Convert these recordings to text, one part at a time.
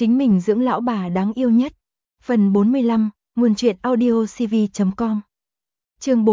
chính mình dưỡng lão bà đáng yêu nhất. Phần 45, nguồn truyện audiocv.com. Chương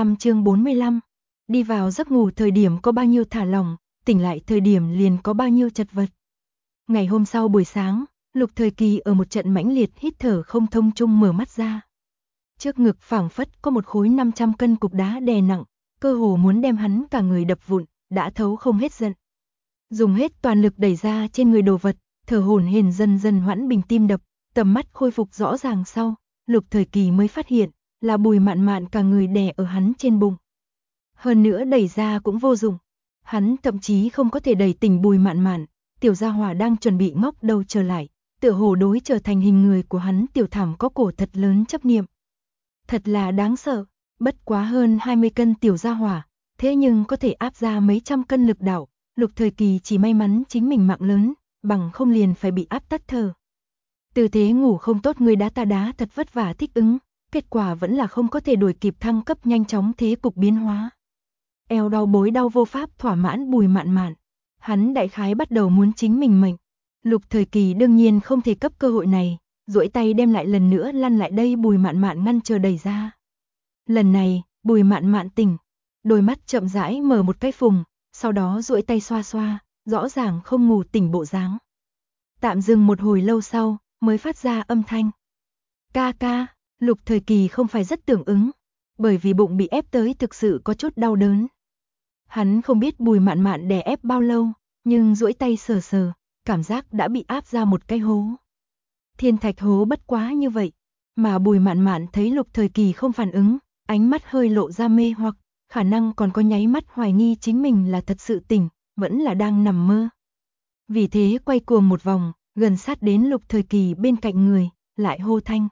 45. Đi vào giấc ngủ thời điểm có bao nhiêu thả lỏng, tỉnh lại thời điểm liền có bao nhiêu chật vật. Ngày hôm sau buổi sáng, Lục Thời Kỳ ở một trận mãnh liệt hít thở không thông chung mở mắt ra. Trước ngực phảng phất có một khối 500 cân cục đá đè nặng, cơ hồ muốn đem hắn cả người đập vụn, đã thấu không hết giận. Dùng hết toàn lực đẩy ra trên người đồ vật, thở hổn hển dần dần hoãn bình tim đập, tầm mắt khôi phục rõ ràng sau, Lục Thời Kỳ mới phát hiện là Bùi Mạn Mạn cả người đè ở hắn trên bụng. Hơn nữa đẩy ra cũng vô dụng, hắn thậm chí không có thể đẩy tỉnh Bùi Mạn Mạn, tiểu gia hỏa đang chuẩn bị ngóc đầu trở lại, tựa hồ đối trở thành hình người của hắn tiểu thảm có cổ thật lớn chấp niệm. Thật là đáng sợ, bất quá hơn 20 cân tiểu gia hỏa, thế nhưng có thể áp ra mấy trăm cân lực đạo, Lục Thời Kỳ chỉ may mắn chính mình mạng lớn, bằng không liền phải bị áp tắt thở. Tư thế ngủ không tốt người đá ta đá thật vất vả thích ứng, kết quả vẫn là không có thể đuổi kịp thăng cấp nhanh chóng thế cục biến hóa. Eo đau bối đau vô pháp thỏa mãn Bùi Mạn Mạn, hắn đại khái bắt đầu muốn chính mình mệnh. Lục Thời Kỳ đương nhiên không thể cấp cơ hội này, duỗi tay đem lại lần nữa lăn lại đây Bùi Mạn Mạn ngăn chờ đẩy ra. Lần này, Bùi Mạn Mạn tỉnh, đôi mắt chậm rãi mở một cái phùng, sau đó duỗi tay xoa xoa, rõ ràng không ngủ tỉnh bộ dáng. Tạm dừng một hồi lâu sau, mới phát ra âm thanh. Ca ca, Lục Thời Kỳ không phải rất tưởng ứng, bởi vì bụng bị ép tới thực sự có chút đau đớn. Hắn không biết Bùi Mạn Mạn đè ép bao lâu, nhưng duỗi tay sờ sờ, cảm giác đã bị áp ra một cái hố. Thiên thạch hố bất quá như vậy, mà Bùi Mạn Mạn thấy Lục Thời Kỳ không phản ứng, ánh mắt hơi lộ ra mê hoặc, khả năng còn có nháy mắt hoài nghi chính mình là thật sự tỉnh, vẫn là đang nằm mơ. Vì thế quay cuồng một vòng, gần sát đến Lục Thời Kỳ bên cạnh người, lại hô thanh.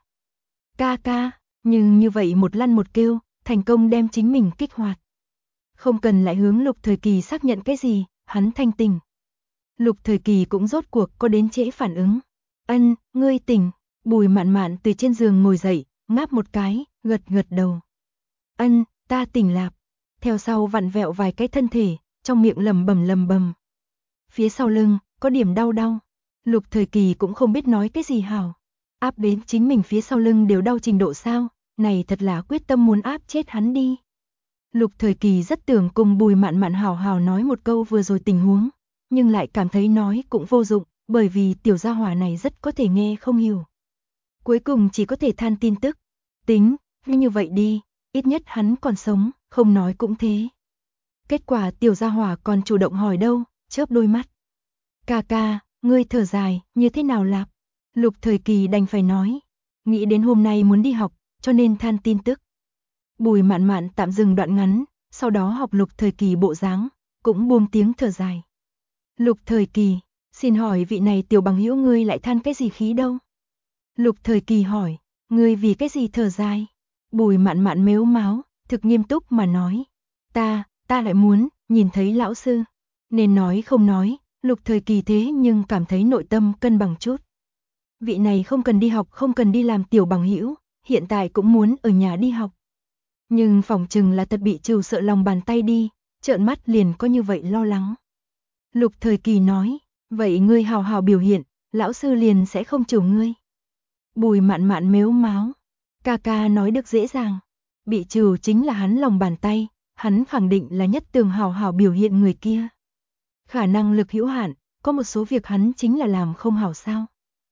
Ca ca, nhưng như vậy một lăn một kêu, thành công đem chính mình kích hoạt. Không cần lại hướng Lục Thời Kỳ xác nhận cái gì, hắn thanh tỉnh. Lục Thời Kỳ cũng rốt cuộc có đến trễ phản ứng. Ân, ngươi tỉnh. Bùi Mạn Mạn từ trên giường ngồi dậy, ngáp một cái, gật gật đầu. Ân, ta tỉnh lạp. Theo sau vặn vẹo vài cái thân thể, trong miệng lầm bầm. Phía sau lưng, có điểm đau đau. Lục Thời Kỳ cũng không biết nói cái gì hảo. Áp đến chính mình phía sau lưng đều đau trình độ sao, này thật là quyết tâm muốn áp chết hắn đi. Lục Thời Kỳ rất tưởng cùng Bùi Mạn Mạn hào hào nói một câu vừa rồi tình huống, nhưng lại cảm thấy nói cũng vô dụng, bởi vì tiểu gia hỏa này rất có thể nghe không hiểu. Cuối cùng chỉ có thể than tin tức. Tính, như vậy đi, ít nhất hắn còn sống, không nói cũng thế. Kết quả tiểu gia hỏa còn chủ động hỏi đâu, chớp đôi mắt. Ca ca, ngươi thở dài, như thế nào lạp? Lục Thời Kỳ đành phải nói. Nghĩ đến hôm nay muốn đi học, cho nên than tin tức. Bùi Mạn Mạn tạm dừng đoạn ngắn, sau đó học Lục Thời Kỳ bộ dáng, cũng buông tiếng thở dài. Lục Thời Kỳ, xin hỏi vị này tiểu bằng hữu ngươi lại than cái gì khí đâu? Lục Thời Kỳ hỏi, ngươi vì cái gì thở dài? Bùi Mạn Mạn mếu máo, thực nghiêm túc mà nói. Ta lại muốn, nhìn thấy lão sư. Nên nói không nói, Lục Thời Kỳ thế nhưng cảm thấy nội tâm cân bằng chút. Vị này không cần đi học, không cần đi làm tiểu bằng hữu, hiện tại cũng muốn ở nhà đi học. Nhưng phỏng chừng là thật bị trừ sợ lòng bàn tay đi, trợn mắt liền có như vậy lo lắng. Lục Thời Kỳ nói, vậy ngươi hào hào biểu hiện, lão sư liền sẽ không trừ ngươi. Bùi Mạn Mạn mếu máo, ca ca nói được dễ dàng, bị trừ chính là hắn lòng bàn tay, hắn khẳng định là nhất tường hào hào biểu hiện người kia. Khả năng lực hữu hạn, có một số việc hắn chính là làm không hảo sao.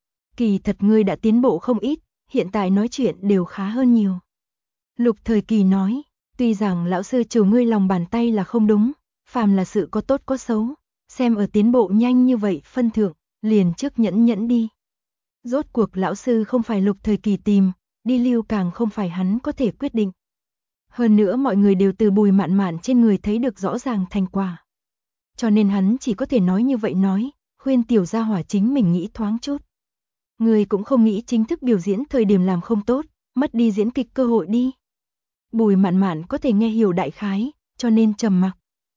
Kỳ thật ngươi đã tiến bộ không ít, hiện tại nói chuyện đều khá hơn nhiều. Lục Thời Kỳ nói, tuy rằng lão sư trừ ngươi lòng bàn tay là không đúng, phàm là sự có tốt có xấu, xem ở tiến bộ nhanh như vậy phân thượng, liền trước nhẫn đi. Rốt cuộc lão sư không phải Lục Thời Kỳ tìm, đi lưu càng không phải hắn có thể quyết định. Hơn nữa mọi người đều từ Bùi Mạn Mạn trên người thấy được rõ ràng thành quả. Cho nên hắn chỉ có thể nói như vậy nói, khuyên tiểu gia hỏa chính mình nghĩ thoáng chút. Người cũng không nghĩ chính thức biểu diễn thời điểm làm không tốt, mất đi diễn kịch cơ hội đi. Bùi Mạn Mạn có thể nghe hiểu đại khái, cho nên trầm mặc.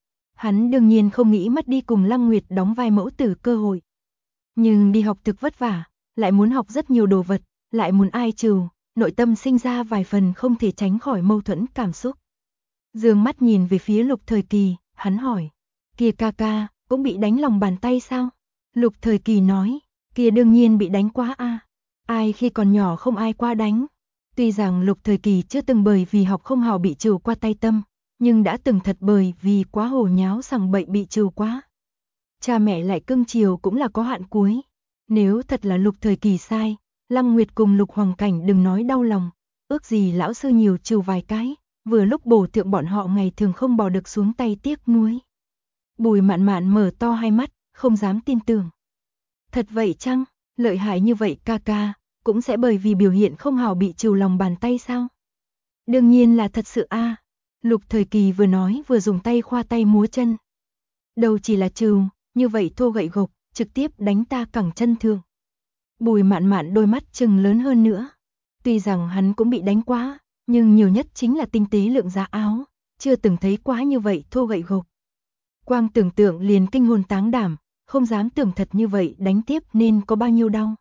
Hắn đương nhiên không nghĩ mất đi cùng Lăng Nguyệt đóng vai mẫu tử cơ hội. Nhưng đi học thực vất vả, lại muốn học rất nhiều đồ vật, lại muốn ai trừ, nội tâm sinh ra vài phần không thể tránh khỏi mâu thuẫn cảm xúc. Dương mắt nhìn về phía Lục Thời Kỳ, hắn hỏi, kia ca ca, cũng bị đánh lòng bàn tay sao? Lục Thời Kỳ nói, Kia đương nhiên bị đánh quá a. Ai khi còn nhỏ không ai qua đánh. Tuy rằng Lục Thời Kỳ chưa từng bởi vì học không hào bị trừ qua tay tâm, nhưng đã từng thật bởi vì quá hồ nháo sằng bậy bị trừ quá. Cha mẹ lại cưng chiều cũng là có hạn cuối. Nếu thật là Lục Thời Kỳ sai, Lăng Nguyệt cùng Lục Hoàng Cảnh đừng nói đau lòng, ước gì lão sư nhiều trừ vài cái, vừa lúc bổ thượng bọn họ ngày thường không bò được xuống tay tiếc nuối. Bùi Mạn Mạn mở to hai mắt, không dám tin tưởng. Thật vậy chăng, lợi hại như vậy ca ca, cũng sẽ bởi vì biểu hiện không hào bị trừ lòng bàn tay sao? Đương nhiên là thật sự a. Lục Thời Kỳ vừa nói vừa dùng tay khoa tay múa chân. Đâu chỉ là trừ, như vậy thô gậy gộc, trực tiếp đánh ta cẳng chân thường. Bùi Mạn Mạn đôi mắt trừng lớn hơn nữa. Tuy rằng hắn cũng bị đánh quá, nhưng nhiều nhất chính là tinh tế lượng giá áo, chưa từng thấy quá như vậy thô gậy gộc. Quang tưởng tượng liền kinh hồn táng đảm, không dám tưởng thật như vậy đánh tiếp nên có bao nhiêu đau.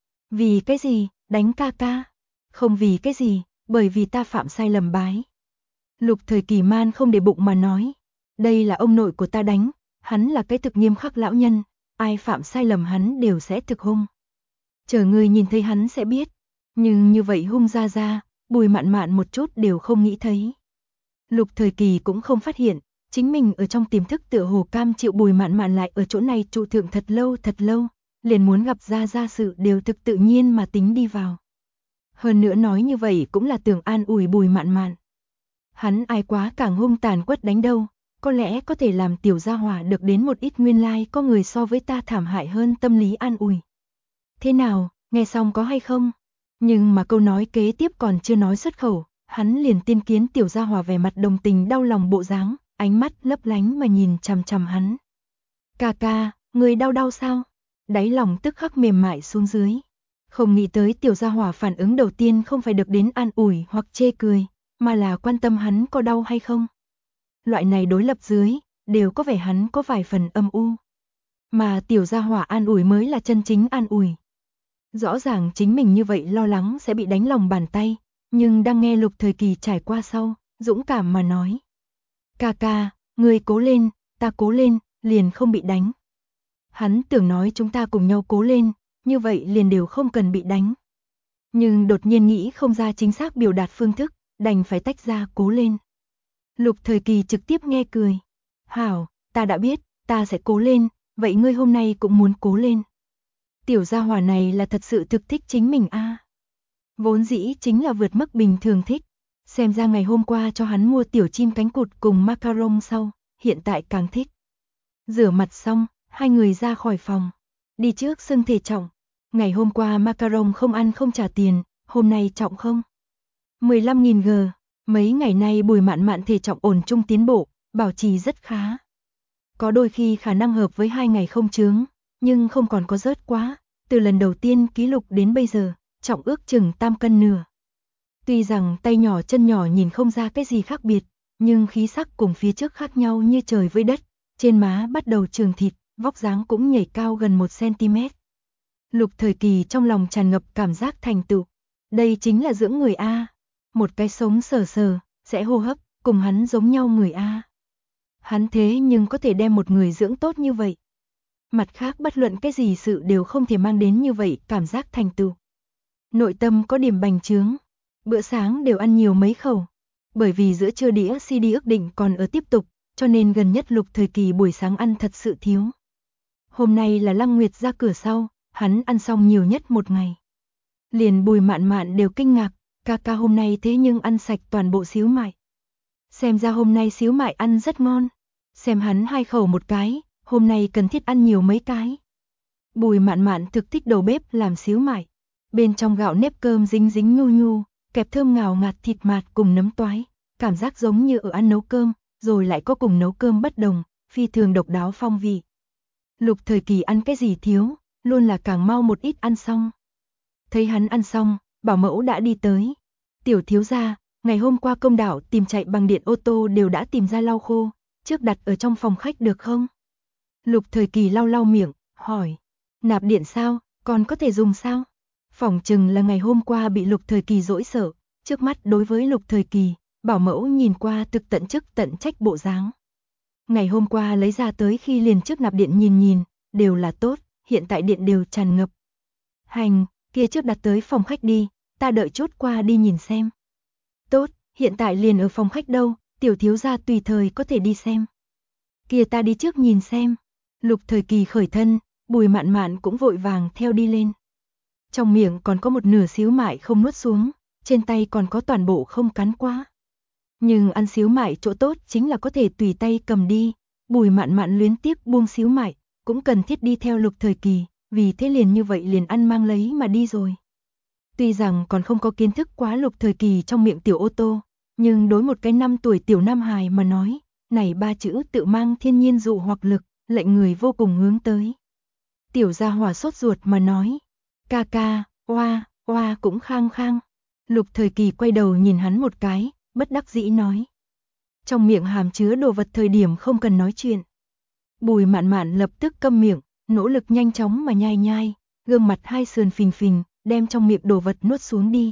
Vì cái gì, đánh ca ca? Không vì cái gì, bởi vì ta phạm sai lầm bái. Lục Thời Kỳ man không để bụng mà nói, đây là ông nội của ta đánh, hắn là cái thực nghiêm khắc lão nhân, ai phạm sai lầm hắn đều sẽ thực hung. Chờ người nhìn thấy hắn sẽ biết, nhưng như vậy hung ra, Bùi Mạn Mạn một chút đều không nghĩ thấy. Lục Thời Kỳ cũng không phát hiện, chính mình ở trong tiềm thức tựa hồ cam chịu Bùi Mạn Mạn lại ở chỗ này trụ thượng thật lâu, liền muốn gặp ra sự đều thực tự nhiên mà tính đi vào. Hơn nữa nói như vậy cũng là tưởng an ủi Bùi Mạn Mạn. Hắn ai quá càng hung tàn quất đánh đâu, có lẽ có thể làm tiểu gia hỏa được đến một ít nguyên lai có người so với ta thảm hại hơn tâm lý an ủi. Thế nào, nghe xong có hay không? Nhưng mà câu nói kế tiếp còn chưa nói xuất khẩu, hắn liền tiên kiến tiểu gia hỏa vẻ mặt đồng tình đau lòng bộ dáng, ánh mắt lấp lánh mà nhìn chằm chằm hắn. Ca ca, người đau sao? Đáy lòng tức khắc mềm mại xuống dưới. Không nghĩ tới tiểu gia hỏa phản ứng đầu tiên không phải được đến an ủi hoặc chê cười, mà là quan tâm hắn có đau hay không. Loại này đối lập dưới, đều có vẻ hắn có vài phần âm u. Mà tiểu gia hỏa an ủi mới là chân chính an ủi. Rõ ràng chính mình như vậy lo lắng sẽ bị đánh lòng bàn tay, nhưng đang nghe Lục Thời Kỳ trải qua sau, dũng cảm mà nói. Ca ca, người cố lên, ta cố lên, liền không bị đánh. Hắn tưởng nói chúng ta cùng nhau cố lên, như vậy liền đều không cần bị đánh. Nhưng đột nhiên nghĩ không ra chính xác biểu đạt phương thức, đành phải tách ra cố lên. Lục Thời Kỳ trực tiếp nghe cười. Hảo, ta đã biết, ta sẽ cố lên, vậy ngươi hôm nay cũng muốn cố lên. Tiểu gia hỏa này là thật sự thực thích chính mình a. Vốn dĩ chính là vượt mức bình thường thích. Xem ra ngày hôm qua cho hắn mua tiểu chim cánh cụt cùng macaron sau, hiện tại càng thích. Rửa mặt xong, hai người ra khỏi phòng. Đi trước xưng thể trọng. Ngày hôm qua macaron không ăn không trả tiền, hôm nay trọng không? 15.000 g. Mấy ngày nay Bùi Mạn Mạn thể trọng ổn trung tiến bộ, bảo trì rất khá. Có đôi khi khả năng hợp với 2 ngày không chướng, nhưng không còn có rớt quá. Từ lần đầu tiên ký lục đến bây giờ, trọng ước chừng 3 cân nửa. Tuy rằng tay nhỏ chân nhỏ nhìn không ra cái gì khác biệt, nhưng khí sắc cùng phía trước khác nhau như trời với đất. Trên má bắt đầu trường thịt, vóc dáng cũng nhảy cao gần 1 cm. Lục Thời Kỳ trong lòng tràn ngập cảm giác thành tựu. Đây chính là dưỡng người A. Một cái sống sờ sờ, sẽ hô hấp, cùng hắn giống nhau người A. Hắn thế nhưng có thể đem một người dưỡng tốt như vậy. Mặt khác bất luận cái gì sự đều không thể mang đến như vậy cảm giác thành tựu. Nội tâm có điểm bành trướng. Bữa sáng đều ăn nhiều mấy khẩu. Bởi vì giữa trưa đĩa CD ước định còn ở tiếp tục, cho nên gần nhất Lục Thời Kỳ buổi sáng ăn thật sự thiếu. Hôm nay là Lăng Nguyệt ra cửa sau, hắn ăn xong nhiều nhất một ngày. Liền Bùi Mạn Mạn đều kinh ngạc, ca ca hôm nay thế nhưng ăn sạch toàn bộ xíu mại. Xem ra hôm nay xíu mại ăn rất ngon. Xem hắn 2 khẩu một cái, hôm nay cần thiết ăn nhiều mấy cái. Bùi Mạn Mạn thực thích đầu bếp làm xíu mại. Bên trong gạo nếp cơm dính dính nhu nhu, kẹp thơm ngào ngạt thịt mạt cùng nấm toái. Cảm giác giống như ở ăn nấu cơm, rồi lại có cùng nấu cơm bất đồng, phi thường độc đáo phong vị. Lục Thời Kỳ ăn cái gì thiếu, luôn là càng mau một ít ăn xong. Thấy hắn ăn xong, bảo mẫu đã đi tới. Tiểu thiếu gia, ngày hôm qua công đảo tìm chạy bằng điện ô tô đều đã tìm ra lau khô, trước đặt ở trong phòng khách được không? Lục Thời Kỳ lau lau miệng, hỏi. Nạp điện sao, còn có thể dùng sao? Phỏng chừng là ngày hôm qua bị Lục Thời Kỳ dỗi sợ, trước mắt đối với Lục Thời Kỳ, bảo mẫu nhìn qua thực tận chức tận trách bộ dáng. Ngày hôm qua lấy ra tới khi liền trước nạp điện nhìn, đều là tốt, hiện tại điện đều tràn ngập, Hành, kia trước đặt tới phòng khách đi, ta đợi chút qua đi nhìn xem. Tốt, hiện tại liền ở phòng khách đâu, tiểu thiếu gia tùy thời có thể đi xem. Kia ta đi trước nhìn xem. Lục Thời Kỳ khởi thân, Bùi Mạn Mạn cũng vội vàng theo đi lên. Trong miệng còn có một nửa xíu mại không nuốt xuống, trên tay còn có toàn bộ không cắn qua. Nhưng ăn xíu mại chỗ tốt chính là có thể tùy tay cầm đi, Bùi Mạn Mạn luyến tiếc buông xíu mại, cũng cần thiết đi theo Lục Thời Kỳ, vì thế liền như vậy liền ăn mang lấy mà đi rồi. Tuy rằng còn không có kiến thức quá Lục Thời Kỳ trong miệng tiểu ô tô, nhưng đối một cái 5 tuổi tiểu nam hài mà nói, này 3 chữ tự mang thiên nhiên dụ hoặc lực, lệnh người vô cùng hướng tới. Tiểu gia hỏa sốt ruột mà nói, ca ca, oa, oa cũng khang khang. Lục Thời Kỳ quay đầu nhìn hắn một cái, bất đắc dĩ nói. Trong miệng hàm chứa đồ vật thời điểm không cần nói chuyện. Bùi Mạn Mạn lập tức câm miệng, nỗ lực nhanh chóng mà nhai nhai, gương mặt hai sườn phình phình, đem trong miệng đồ vật nuốt xuống đi.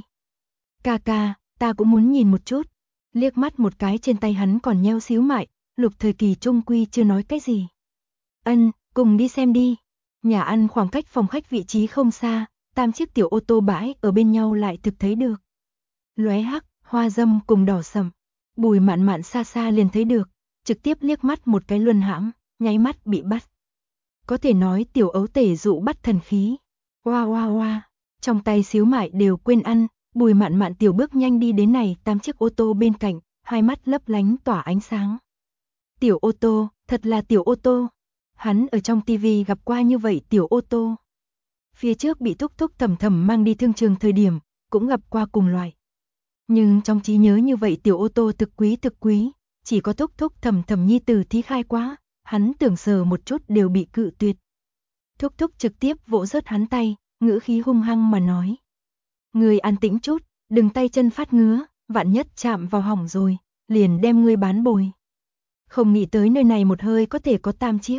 Ca ca, ta cũng muốn nhìn một chút. Liếc mắt một cái trên tay hắn còn nheo xíu mại, Lục Thời Kỳ trung quy chưa nói cái gì. Ân, cùng đi xem đi. Nhà ăn khoảng cách phòng khách vị trí không xa, 3 chiếc tiểu ô tô bãi ở bên nhau lại thực thấy được. Lóe hắc, hoa dâm cùng đỏ sẫm. Bùi Mạn Mạn xa xa liền thấy được, trực tiếp liếc mắt một cái luân hãm, nháy mắt bị bắt. Có thể nói tiểu ấu tể dụ bắt thần khí. Oa oa oa, trong tay xíu mại đều quên ăn, Bùi Mạn Mạn tiểu bước nhanh đi đến này 3 chiếc ô tô bên cạnh, hai mắt lấp lánh tỏa ánh sáng. Tiểu ô tô, thật là tiểu ô tô. Hắn ở trong tivi gặp qua như vậy tiểu ô tô. Phía trước bị Thúc Thúc Thẩm Thẩm mang đi thương trường thời điểm, cũng gặp qua cùng loại. Nhưng trong trí nhớ như vậy tiểu ô tô thực quý, chỉ có Thúc Thúc Thẩm Thẩm nhi tử thí khai quá, hắn tưởng sờ một chút đều bị cự tuyệt. Thúc Thúc trực tiếp vỗ rớt hắn tay, ngữ khí hung hăng mà nói. Ngươi an tĩnh chút, đừng tay chân phát ngứa, vạn nhất chạm vào hỏng rồi, liền đem ngươi bán bồi. Không nghĩ tới nơi này một hơi có thể có 3 chiếc.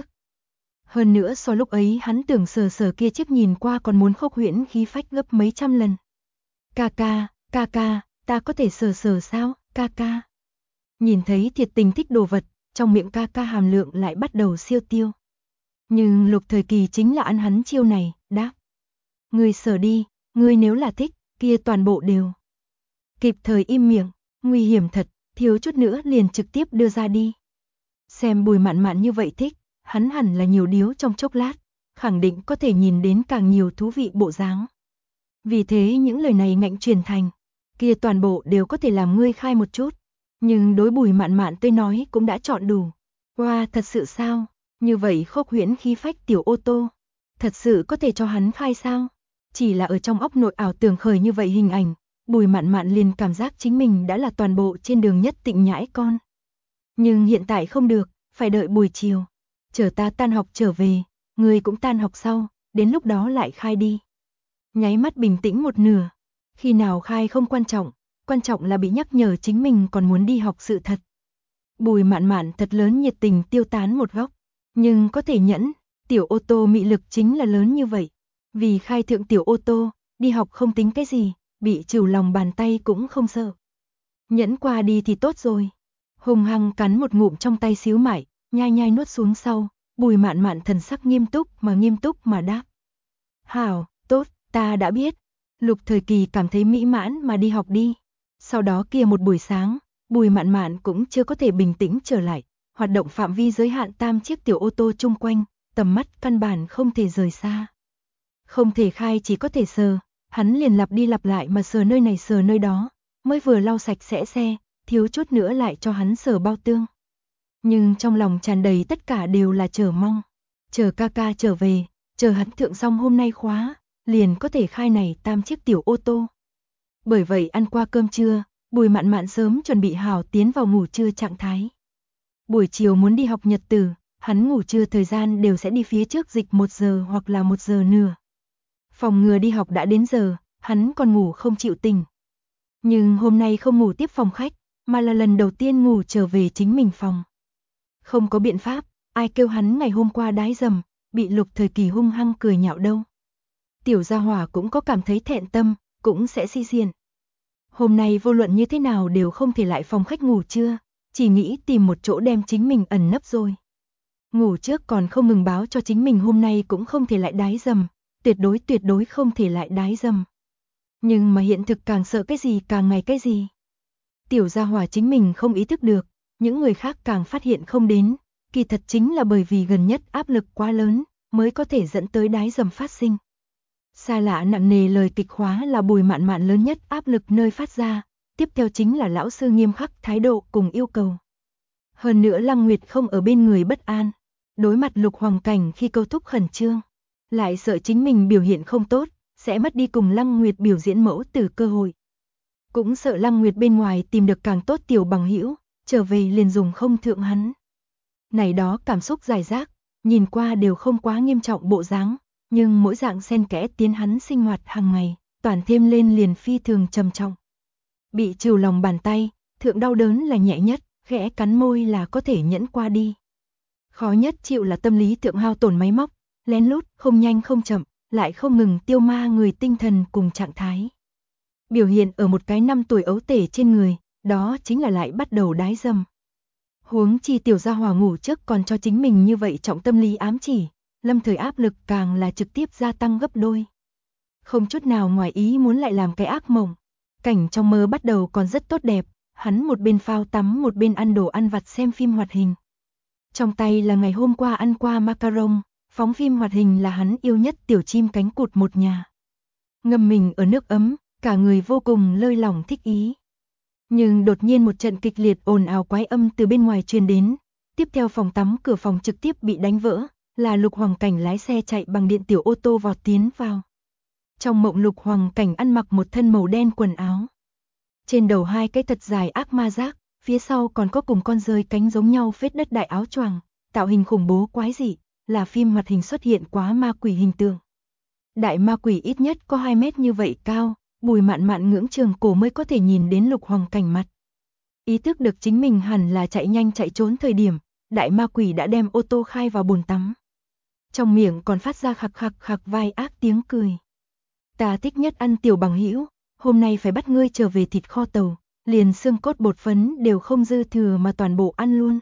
Hơn nữa so lúc ấy hắn tưởng sờ kia chiếc nhìn qua còn muốn khốc huyễn khí phách gấp mấy trăm lần. Ca ca, ta có thể sờ sao, ca ca. Nhìn thấy thiệt tình thích đồ vật, trong miệng ca ca hàm lượng lại bắt đầu siêu tiêu. Nhưng Lục Thời Kỳ chính là ăn hắn chiêu này, đáp. Ngươi sờ đi, ngươi nếu là thích, kia toàn bộ đều. Kịp thời im miệng, nguy hiểm thật, thiếu chút nữa liền trực tiếp đưa ra đi. Xem Bùi Mạn Mạn như vậy thích, hắn hẳn là nhiều điếu trong chốc lát, khẳng định có thể nhìn đến càng nhiều thú vị bộ dáng. Vì thế những lời này ngạnh truyền thành, kia toàn bộ đều có thể làm ngươi khai một chút. Nhưng đối Bùi Mạn Mạn tôi nói cũng đã chọn đủ. Wow, thật sự sao? Như vậy khốc huyễn khí phách tiểu ô tô, thật sự có thể cho hắn khai sao? Chỉ là ở trong óc nội ảo tưởng khởi như vậy hình ảnh, Bùi Mạn Mạn liền cảm giác chính mình đã là toàn bộ trên đường nhất tịnh nhãi con. Nhưng hiện tại không được, phải đợi buổi chiều. Chờ ta tan học trở về, ngươi cũng tan học sau, đến lúc đó lại khai đi. Nháy mắt bình tĩnh một nửa, khi nào khai không quan trọng là bị nhắc nhở chính mình còn muốn đi học sự thật. Bùi Mạn Mạn thật lớn nhiệt tình tiêu tán một góc, nhưng có thể nhẫn, tiểu ô tô mị lực chính là lớn như vậy. Vì khai thượng tiểu ô tô, đi học không tính cái gì, bị trừ lòng bàn tay cũng không sợ. Nhẫn qua đi thì tốt rồi. Hùng hăng cắn một ngụm trong tay xíu mại, nhai nhai nuốt xuống sau, Bùi Mạn Mạn thần sắc nghiêm túc mà đáp. Hảo, tốt, ta đã biết. Lục Thời Kỳ cảm thấy mỹ mãn mà đi học đi. Sau đó kia một buổi sáng, Bùi Mạn Mạn cũng chưa có thể bình tĩnh trở lại, hoạt động phạm vi giới hạn 3 chiếc tiểu ô tô chung quanh, tầm mắt căn bản không thể rời xa. Không thể khai chỉ có thể sờ, hắn liền lặp đi lặp lại mà sờ nơi này sờ nơi đó, mới vừa lau sạch sẽ xe, thiếu chút nữa lại cho hắn sờ bao tương. Nhưng trong lòng tràn đầy tất cả đều là chờ mong, chờ ca ca trở về, chờ hắn thượng xong hôm nay khóa, liền có thể khai này 3 chiếc tiểu ô tô. Bởi vậy ăn qua cơm trưa, Bùi Mạn Mạn sớm chuẩn bị hào tiến vào ngủ trưa trạng thái. Buổi chiều muốn đi học nhật tử, hắn ngủ trưa thời gian đều sẽ đi phía trước dịch 1 giờ hoặc là 1 giờ nửa. Phòng ngừa đi học đã đến giờ, hắn còn ngủ không chịu tỉnh. Nhưng hôm nay không ngủ tiếp phòng khách, mà là lần đầu tiên ngủ trở về chính mình phòng. Không có biện pháp, ai kêu hắn ngày hôm qua đái dầm, bị Lục Thời Kỳ hung hăng cười nhạo đâu. Tiểu gia hỏa cũng có cảm thấy thẹn tâm, cũng sẽ si xiên. Hôm nay vô luận như thế nào đều không thể lại phòng khách ngủ trưa, chỉ nghĩ tìm một chỗ đem chính mình ẩn nấp rồi. Ngủ trước còn không ngừng báo cho chính mình hôm nay cũng không thể lại đái dầm, tuyệt đối không thể lại đái dầm. Nhưng mà hiện thực càng sợ cái gì càng ngày cái gì. Tiểu gia hỏa chính mình không ý thức được, những người khác càng phát hiện không đến, kỳ thật chính là bởi vì gần nhất áp lực quá lớn, mới có thể dẫn tới đái dầm phát sinh. Xa lạ nặng nề lời kịch hóa là Bùi Mạn Mạn lớn nhất áp lực nơi phát ra, tiếp theo chính là lão sư nghiêm khắc thái độ cùng yêu cầu. Hơn nữa Lăng Nguyệt không ở bên người bất an, đối mặt Lục Hoàng Cảnh khi câu thúc khẩn trương, lại sợ chính mình biểu hiện không tốt, sẽ mất đi cùng Lăng Nguyệt biểu diễn mẫu tử cơ hội. Cũng sợ Lăng Nguyệt bên ngoài tìm được càng tốt tiểu bằng hữu, trở về liền dùng không thượng hắn. Này đó cảm xúc giải rác, nhìn qua đều không quá nghiêm trọng bộ dáng, nhưng mỗi dạng xen kẽ tiến hắn sinh hoạt hàng ngày, toàn thêm lên liền phi thường trầm trọng. Bị trừ lòng bàn tay, thượng đau đớn là nhẹ nhất, khẽ cắn môi là có thể nhẫn qua đi. Khó nhất chịu là tâm lý thượng hao tổn máy móc, lén lút, không nhanh không chậm, lại không ngừng tiêu ma người tinh thần cùng trạng thái. Biểu hiện ở một cái 5 tuổi ấu tể trên người, đó chính là lại bắt đầu đái dầm. Huống chi tiểu gia hỏa ngủ trước còn cho chính mình như vậy trọng tâm lý ám chỉ, lâm thời áp lực càng là trực tiếp gia tăng gấp đôi. Không chút nào ngoài ý muốn lại làm cái ác mộng. Cảnh trong mơ bắt đầu còn rất tốt đẹp, hắn một bên phao tắm một bên ăn đồ ăn vặt xem phim hoạt hình. Trong tay là ngày hôm qua ăn qua macaron, phóng phim hoạt hình là hắn yêu nhất tiểu chim cánh cụt một nhà. Ngâm mình ở nước ấm, cả người vô cùng lơi lỏng thích ý. Nhưng đột nhiên một trận kịch liệt ồn ào quái âm từ bên ngoài truyền đến, tiếp theo phòng tắm cửa phòng trực tiếp bị đánh vỡ, là Lục Hoàng Cảnh lái xe chạy bằng điện tiểu ô tô vọt tiến vào. Trong mộng Lục Hoàng Cảnh ăn mặc một thân màu đen quần áo. Trên đầu 2 cái thật dài ác ma giác, phía sau còn có cùng con rơi cánh giống nhau phết đất đại áo choàng, tạo hình khủng bố quái dị, là phim hoạt hình xuất hiện quá ma quỷ hình tượng. Đại ma quỷ ít nhất có 2 mét như vậy cao, Bùi Mạn Mạn ngưỡng trường cổ mới có thể nhìn đến Lục Hoàng Cảnh mặt. Ý thức được chính mình hẳn là chạy nhanh chạy trốn thời điểm, đại ma quỷ đã đem ô tô khai vào bồn tắm. Trong miệng còn phát ra khạc khạc khạc vai ác tiếng cười. Ta thích nhất ăn tiểu bằng hữu, hôm nay phải bắt ngươi trở về thịt kho tàu, liền xương cốt bột phấn đều không dư thừa mà toàn bộ ăn luôn.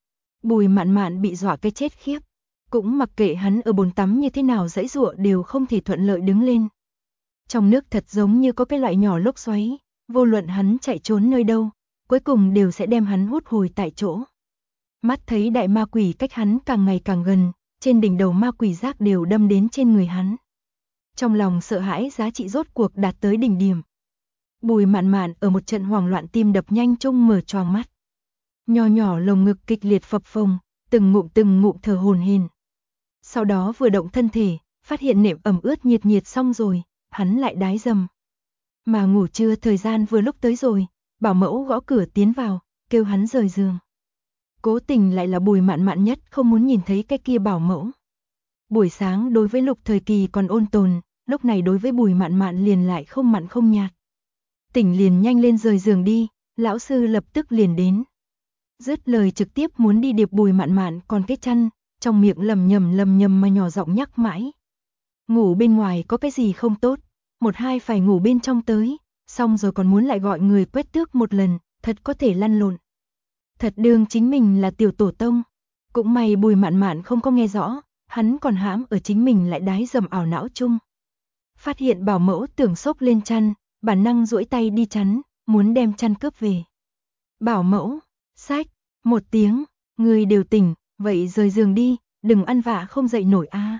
Bùi Mạn Mạn bị dọa cái chết khiếp, cũng mặc kệ hắn ở bồn tắm như thế nào giãy giụa đều không thể thuận lợi đứng lên. Trong nước thật giống như có cái loại nhỏ lốc xoáy, vô luận hắn chạy trốn nơi đâu, cuối cùng đều sẽ đem hắn hút hồi tại chỗ. Mắt thấy đại ma quỷ cách hắn càng ngày càng gần, trên đỉnh đầu ma quỷ giác đều đâm đến trên người hắn. Trong lòng sợ hãi giá trị rốt cuộc đạt tới đỉnh điểm. Bùi Mạn Mạn ở một trận hoảng loạn tim đập nhanh chung mở choàng mắt. Nho nhỏ lồng ngực kịch liệt phập phồng, từng ngụm thở hổn hển. Sau đó vừa động thân thể, phát hiện nệm ẩm ướt nhiệt xong rồi, hắn lại đái dầm. Mà ngủ trưa thời gian vừa lúc tới rồi, bảo mẫu gõ cửa tiến vào, kêu hắn rời giường. Cố tình lại là Bùi Mạn Mạn nhất không muốn nhìn thấy cái kia bảo mẫu. Buổi sáng đối với Lục Thời Kỳ còn ôn tồn, lúc này đối với Bùi Mạn Mạn liền lại không mặn không nhạt. Tỉnh liền nhanh lên rời giường đi, lão sư lập tức liền đến. Dứt lời trực tiếp muốn đi điệp Bùi Mạn Mạn còn cái chăn, trong miệng lầm nhầm mà nhỏ giọng nhắc mãi. Ngủ bên ngoài có cái gì không tốt, một hai phải ngủ bên trong tới, xong rồi còn muốn lại gọi người quét tước một lần, thật có thể lăn lộn. Thật đương chính mình là tiểu tổ tông. Cũng may Bùi Mạn Mạn không có nghe rõ, hắn còn hãm ở chính mình lại đái dầm ảo não chung. Phát hiện bảo mẫu tưởng xốc lên chăn, bản năng duỗi tay đi chắn, muốn đem chăn cướp về. Bảo mẫu, xách, một tiếng, người đều tỉnh, vậy rời giường đi, đừng ăn vạ không dậy nổi a.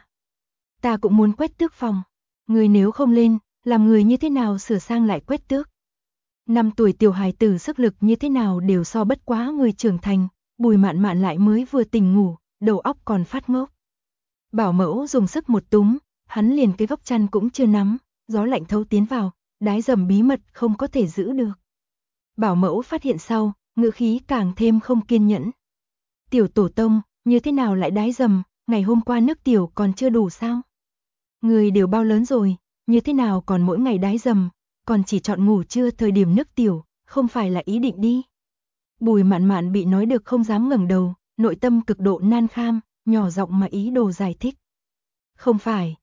Ta cũng muốn quét tước phòng, người nếu không lên, làm người như thế nào sửa sang lại quét tước. 5 tuổi tiểu hài tử sức lực như thế nào đều so bất quá người trưởng thành, Bùi Mạn Mạn lại mới vừa tỉnh ngủ, đầu óc còn phát ngốc. Bảo mẫu dùng sức một túm, hắn liền cái góc chăn cũng chưa nắm, gió lạnh thấu tiến vào, đái dầm bí mật không có thể giữ được. Bảo mẫu phát hiện sau, ngữ khí càng thêm không kiên nhẫn. Tiểu tổ tông, như thế nào lại đái dầm, ngày hôm qua nước tiểu còn chưa đủ sao? Người đều bao lớn rồi, như thế nào còn mỗi ngày đái dầm, còn chỉ chọn ngủ trưa thời điểm nước tiểu, không phải là ý định đi. Bùi Mạn Mạn bị nói được không dám ngẩng đầu, nội tâm cực độ nan kham, nhỏ giọng mà ý đồ giải thích. Không phải,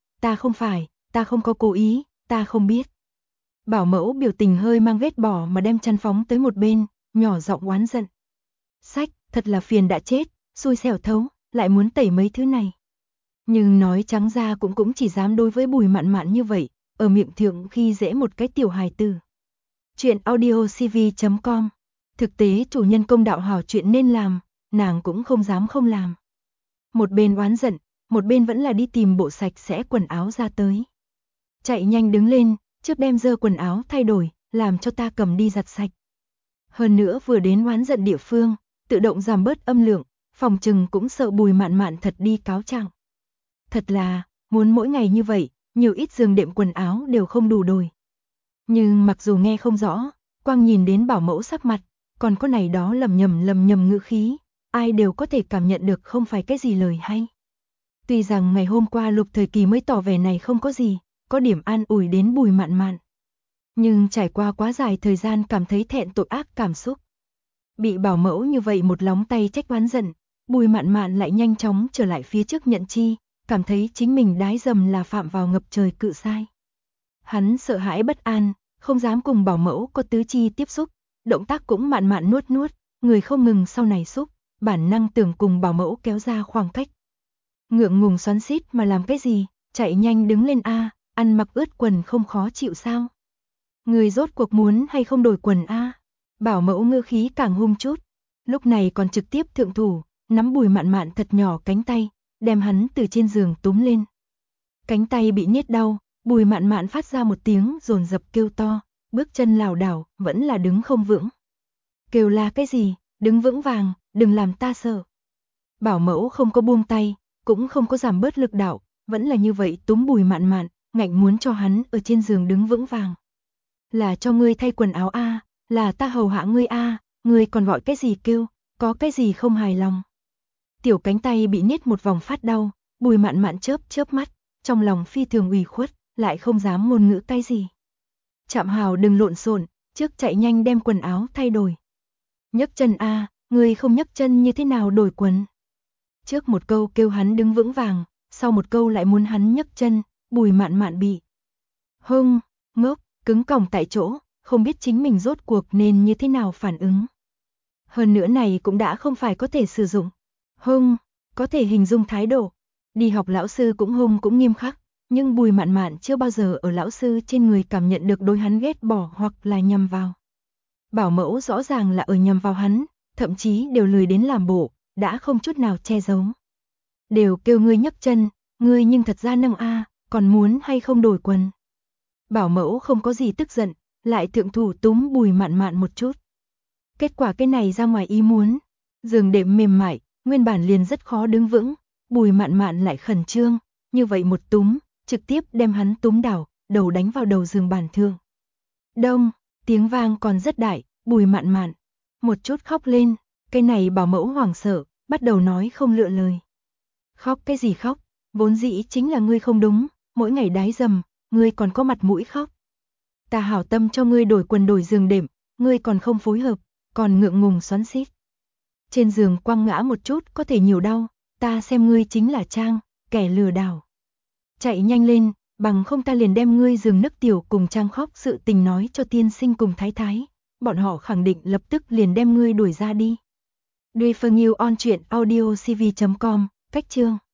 ta không có cố ý, ta không biết. Bảo mẫu biểu tình hơi mang ghét bỏ mà đem chăn phóng tới một bên, nhỏ giọng oán giận. Sách, thật là phiền đã chết, xui xẻo thấu, lại muốn tẩy mấy thứ này. Nhưng nói trắng ra cũng chỉ dám đối với Bùi Mạn Mạn như vậy, ở miệng thượng khi dễ một cái tiểu hài tử. Chuyện audio cv.com. Thực tế chủ nhân công đạo hảo chuyện nên làm, nàng cũng không dám không làm. Một bên oán giận, một bên vẫn là đi tìm bộ sạch sẽ quần áo ra tới. Chạy nhanh đứng lên, trước đem dơ quần áo thay đổi, làm cho ta cầm đi giặt sạch. Hơn nữa vừa đến oán giận địa phương, tự động giảm bớt âm lượng, phòng trừng cũng sợ Bùi Mạn Mạn thật đi cáo trạng. Thật là, muốn mỗi ngày như vậy, nhiều ít giường đệm quần áo đều không đủ đổi. Nhưng mặc dù nghe không rõ, quang nhìn đến bảo mẫu sắc mặt, còn có này đó lầm nhầm ngữ khí, ai đều có thể cảm nhận được không phải cái gì lời hay. Tuy rằng ngày hôm qua Lục Thời Kỳ mới tỏ vẻ này không có gì, có điểm an ủi đến Bùi Mạn Mạn. Nhưng trải qua quá dài thời gian cảm thấy thẹn tội ác cảm xúc. Bị bảo mẫu như vậy một lóng tay trách oán giận, Bùi Mạn Mạn lại nhanh chóng trở lại phía trước nhận chi, cảm thấy chính mình đái dầm là phạm vào ngập trời cự sai. Hắn sợ hãi bất an, không dám cùng bảo mẫu có tứ chi tiếp xúc, động tác cũng mạn mạn nuốt, người không ngừng sau này xúc, bản năng tưởng cùng bảo mẫu kéo ra khoảng cách. Ngượng ngùng xoắn xít mà làm cái gì, chạy nhanh đứng lên a, ăn mặc ướt quần không khó chịu sao? Người rốt cuộc muốn hay không đổi quần a? Bảo mẫu ngữ khí càng hung chút, lúc này còn trực tiếp thượng thủ, nắm Bùi Mạn Mạn thật nhỏ cánh tay, đem hắn từ trên giường túm lên. Cánh tay bị niết đau, Bùi Mạn Mạn phát ra một tiếng dồn dập kêu to, bước chân lảo đảo, vẫn là đứng không vững. Kêu là cái gì, đứng vững vàng, đừng làm ta sợ. Bảo mẫu không có buông tay, cũng không có giảm bớt lực đạo, vẫn là như vậy túm Bùi Mạn Mạn, ngạnh muốn cho hắn ở trên giường đứng vững vàng. Là cho ngươi thay quần áo a, là ta hầu hạ ngươi a, ngươi còn gọi cái gì kêu, có cái gì không hài lòng. Tiểu cánh tay bị niết một vòng phát đau, Bùi Mạn Mạn chớp mắt, trong lòng phi thường ủy khuất, lại không dám ngôn ngữ cái gì. Trạm Hào đừng lộn xộn, trước chạy nhanh đem quần áo thay đổi. Nhấc chân a, ngươi không nhấc chân như thế nào đổi quần? Trước một câu kêu hắn đứng vững vàng, sau một câu lại muốn hắn nhấc chân, Bùi Mạn Mạn bị ngốc, cứng còng tại chỗ, không biết chính mình rốt cuộc nên như thế nào phản ứng. Hơn nữa này cũng đã không phải có thể sử dụng có thể hình dung thái độ. Đi học lão sư cũng nghiêm khắc, nhưng Bùi Mạn Mạn chưa bao giờ ở lão sư trên người cảm nhận được đối hắn ghét bỏ hoặc là nhằm vào. Bảo mẫu rõ ràng là ở nhằm vào hắn, thậm chí đều lười đến làm bộ, đã không chút nào che giấu. Đều kêu ngươi nhấc chân, ngươi nhưng thật ra nâng a, còn muốn hay không đổi quần. Bảo mẫu không có gì tức giận, lại thượng thủ túm Bùi Mạn Mạn một chút. Kết quả cái này ra ngoài ý muốn, giường đệm mềm mại, nguyên bản liền rất khó đứng vững, Bùi Mạn Mạn lại khẩn trương, như vậy một túm, trực tiếp đem hắn túm đảo, đầu đánh vào đầu giường bàn thượng. Đông, tiếng vang còn rất đại, Bùi Mạn Mạn một chút khóc lên, cái này bảo mẫu hoảng sợ, bắt đầu nói không lựa lời. Khóc cái gì khóc, vốn dĩ chính là ngươi không đúng, mỗi ngày đái dầm, ngươi còn có mặt mũi khóc. Ta hảo tâm cho ngươi đổi quần đổi giường đệm, ngươi còn không phối hợp, còn ngượng ngùng xoắn xít. Trên giường quăng ngã một chút có thể nhiều đau, ta xem ngươi chính là trang, kẻ lừa đảo. Chạy nhanh lên, bằng không ta liền đem ngươi giường nức tiểu cùng trang khóc sự tình nói cho tiên sinh cùng thái thái, bọn họ khẳng định lập tức liền đem ngươi đuổi ra đi. Duy Phương Yêu on truyện audio cv.com, cách chương.